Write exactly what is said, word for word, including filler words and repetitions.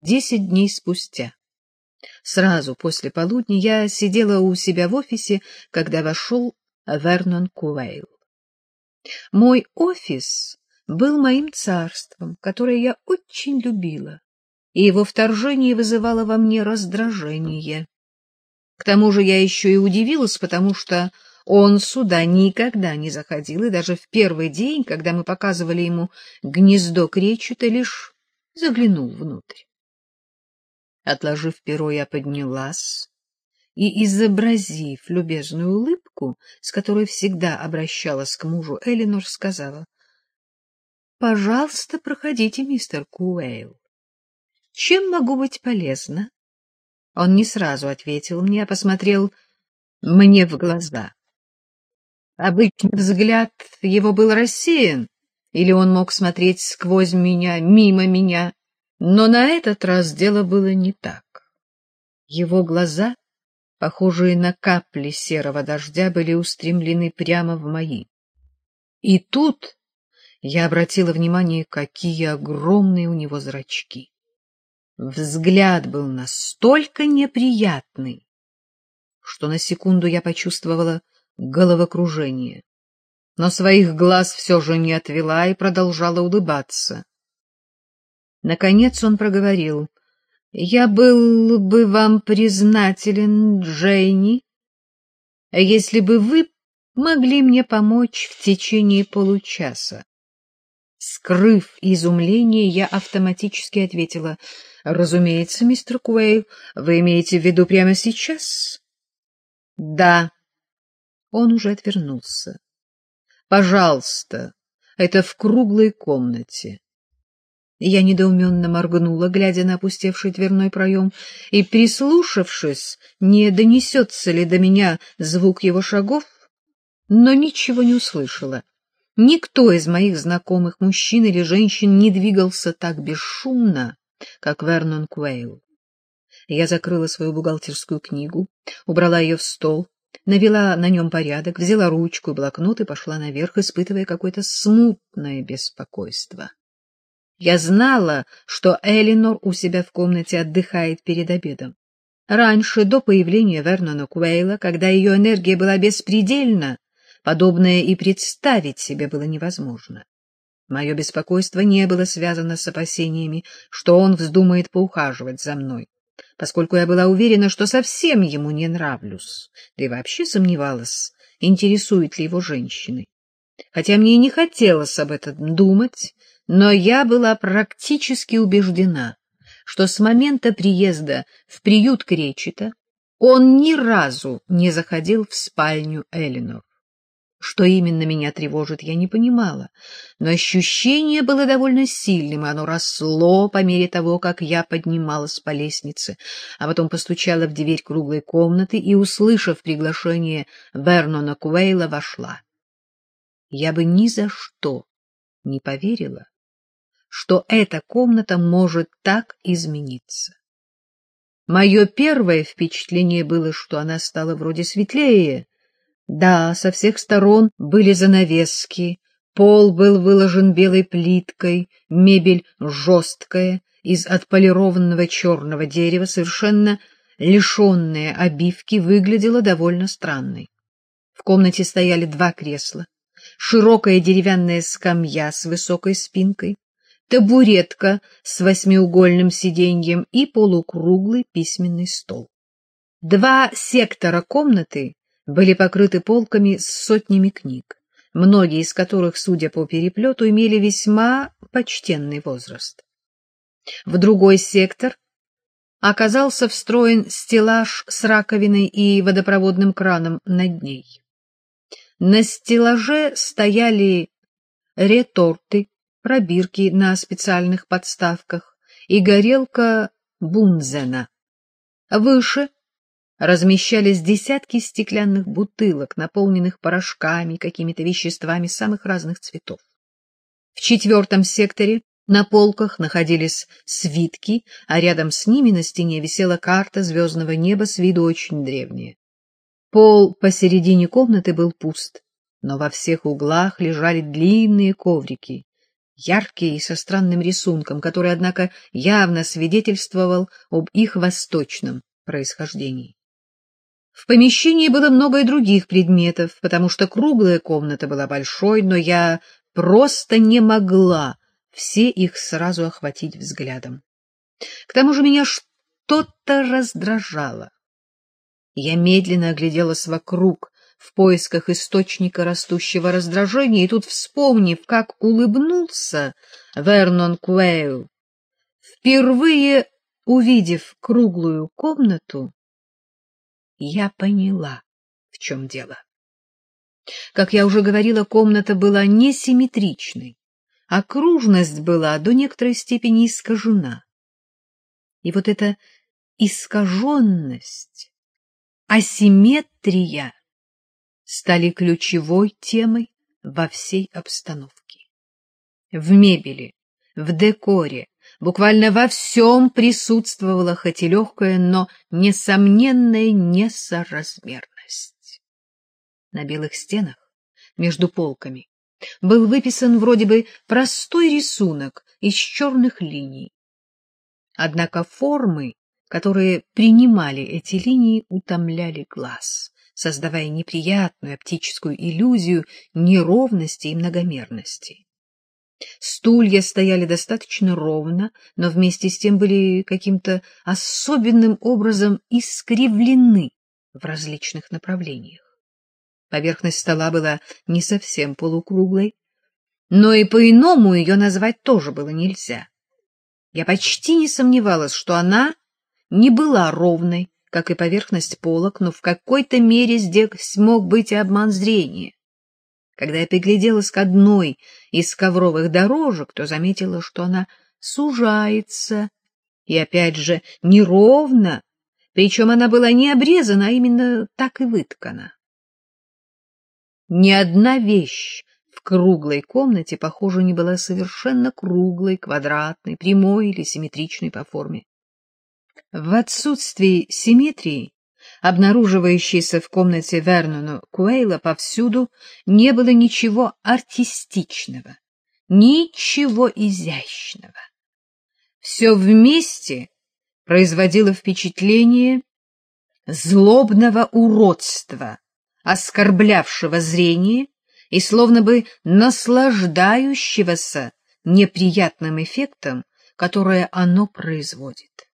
Десять дней спустя, сразу после полудня, я сидела у себя в офисе, когда вошел Вернон Куэйл. Мой офис был моим царством, которое я очень любила, и его вторжение вызывало во мне раздражение. К тому же я еще и удивилась, потому что он сюда никогда не заходил, и даже в первый день, когда мы показывали ему гнездо кречета, лишь заглянул внутрь. Отложив перо, я поднялась и, изобразив любезную улыбку, с которой всегда обращалась к мужу Элинор, сказала: — Пожалуйста, проходите, мистер Куэйл. Чем могу быть полезна? Он не сразу ответил мне, а посмотрел мне в глаза. Обычный взгляд его был рассеян, или он мог смотреть сквозь меня, мимо меня, но на этот раз дело было не так. Его глаза, похожие на капли серого дождя, были устремлены прямо в мои. И тут я обратила внимание, какие огромные у него зрачки. Взгляд был настолько неприятный, что на секунду я почувствовала головокружение, но своих глаз все же не отвела и продолжала улыбаться. Наконец он проговорил: — Я был бы вам признателен, Дженни, если бы вы могли мне помочь в течение получаса. Скрыв изумление, я автоматически ответила: — Разумеется, мистер Куэйл, вы имеете в виду прямо сейчас? — Да. Он уже отвернулся. — Пожалуйста, это в круглой комнате. Я недоуменно моргнула, глядя на опустевший дверной проем, и, прислушавшись, не донесется ли до меня звук его шагов, но ничего не услышала. Никто из моих знакомых, мужчин или женщин, не двигался так бесшумно, как Вернон Куэйл. Я закрыла свою бухгалтерскую книгу, убрала ее в стол, навела на нем порядок, взяла ручку и блокнот и пошла наверх, испытывая какое-то смутное беспокойство. Я знала, что Элинор у себя в комнате отдыхает перед обедом. Раньше, до появления Вернона Куэйла, когда ее энергия была беспредельна, подобное и представить себе было невозможно. Мое беспокойство не было связано с опасениями, что он вздумает поухаживать за мной, поскольку я была уверена, что совсем ему не нравлюсь, да и вообще сомневалась, интересует ли его женщины. Хотя мне и не хотелось об этом думать, но я была практически убеждена, что с момента приезда в приют Кречета он ни разу не заходил в спальню Элинор. Что именно меня тревожит, я не понимала, но ощущение было довольно сильным, и оно росло по мере того, как я поднималась по лестнице, а потом постучала в дверь круглой комнаты и, услышав приглашение Вернона Куэйла, вошла. Я бы ни за что не поверила, что эта комната может так измениться. Мое первое впечатление было, что она стала вроде светлее. Да, со всех сторон были занавески, пол был выложен белой плиткой, мебель жесткая, из отполированного черного дерева, совершенно лишенная обивки, выглядела довольно странной. В комнате стояли два кресла, широкая деревянная скамья с высокой спинкой, табуретка с восьмиугольным сиденьем и полукруглый письменный стол. Два сектора комнаты были покрыты полками с сотнями книг, многие из которых, судя по переплету, имели весьма почтенный возраст. В другой сектор оказался встроен стеллаж с раковиной и водопроводным краном над ней. На стеллаже стояли реторты, пробирки на специальных подставках и горелка Бунзена. Выше размещались десятки стеклянных бутылок, наполненных порошками, какими-то веществами самых разных цветов. В четвертом секторе на полках находились свитки, а рядом с ними на стене висела карта звездного неба с виду очень древняя. Пол посередине комнаты был пуст, но во всех углах лежали длинные коврики, яркие и со странным рисунком, который, однако, явно свидетельствовал об их восточном происхождении. В помещении было много и других предметов, потому что круглая комната была большой, но я просто не могла все их сразу охватить взглядом. К тому же меня что-то раздражало. Я медленно огляделась вокруг в поисках источника растущего раздражения, и тут, вспомнив, как улыбнулся Вернон Куэйл, впервые увидев круглую комнату, я поняла, в чем дело. Как я уже говорила, комната была несимметричной, окружность была до некоторой степени искажена. И вот эта искаженность, асимметрия стали ключевой темой во всей обстановке. В мебели, в декоре, буквально во всем присутствовала хоть и легкая, но несомненная несоразмерность. На белых стенах, между полками, был выписан вроде бы простой рисунок из черных линий. Однако формы, которые принимали эти линии, утомляли глаз, создавая неприятную оптическую иллюзию неровности и многомерности. Стулья стояли достаточно ровно, но вместе с тем были каким-то особенным образом искривлены в различных направлениях. Поверхность стола была не совсем полукруглой, но и по-иному ее назвать тоже было нельзя. Я почти не сомневалась, что она не была ровной, как и поверхность полок, но в какой-то мере здесь мог быть и обман зрения. Когда я пригляделась к одной из ковровых дорожек, то заметила, что она сужается, и опять же неровно, причем она была не обрезана, а именно так и выткана. Ни одна вещь в круглой комнате, похоже, не была совершенно круглой, квадратной, прямой или симметричной по форме. В отсутствии симметрии, обнаруживающейся в комнате Вернона Куэйла, повсюду не было ничего артистичного, ничего изящного. Все вместе производило впечатление злобного уродства, оскорблявшего зрение и словно бы наслаждающегося неприятным эффектом, которое оно производит.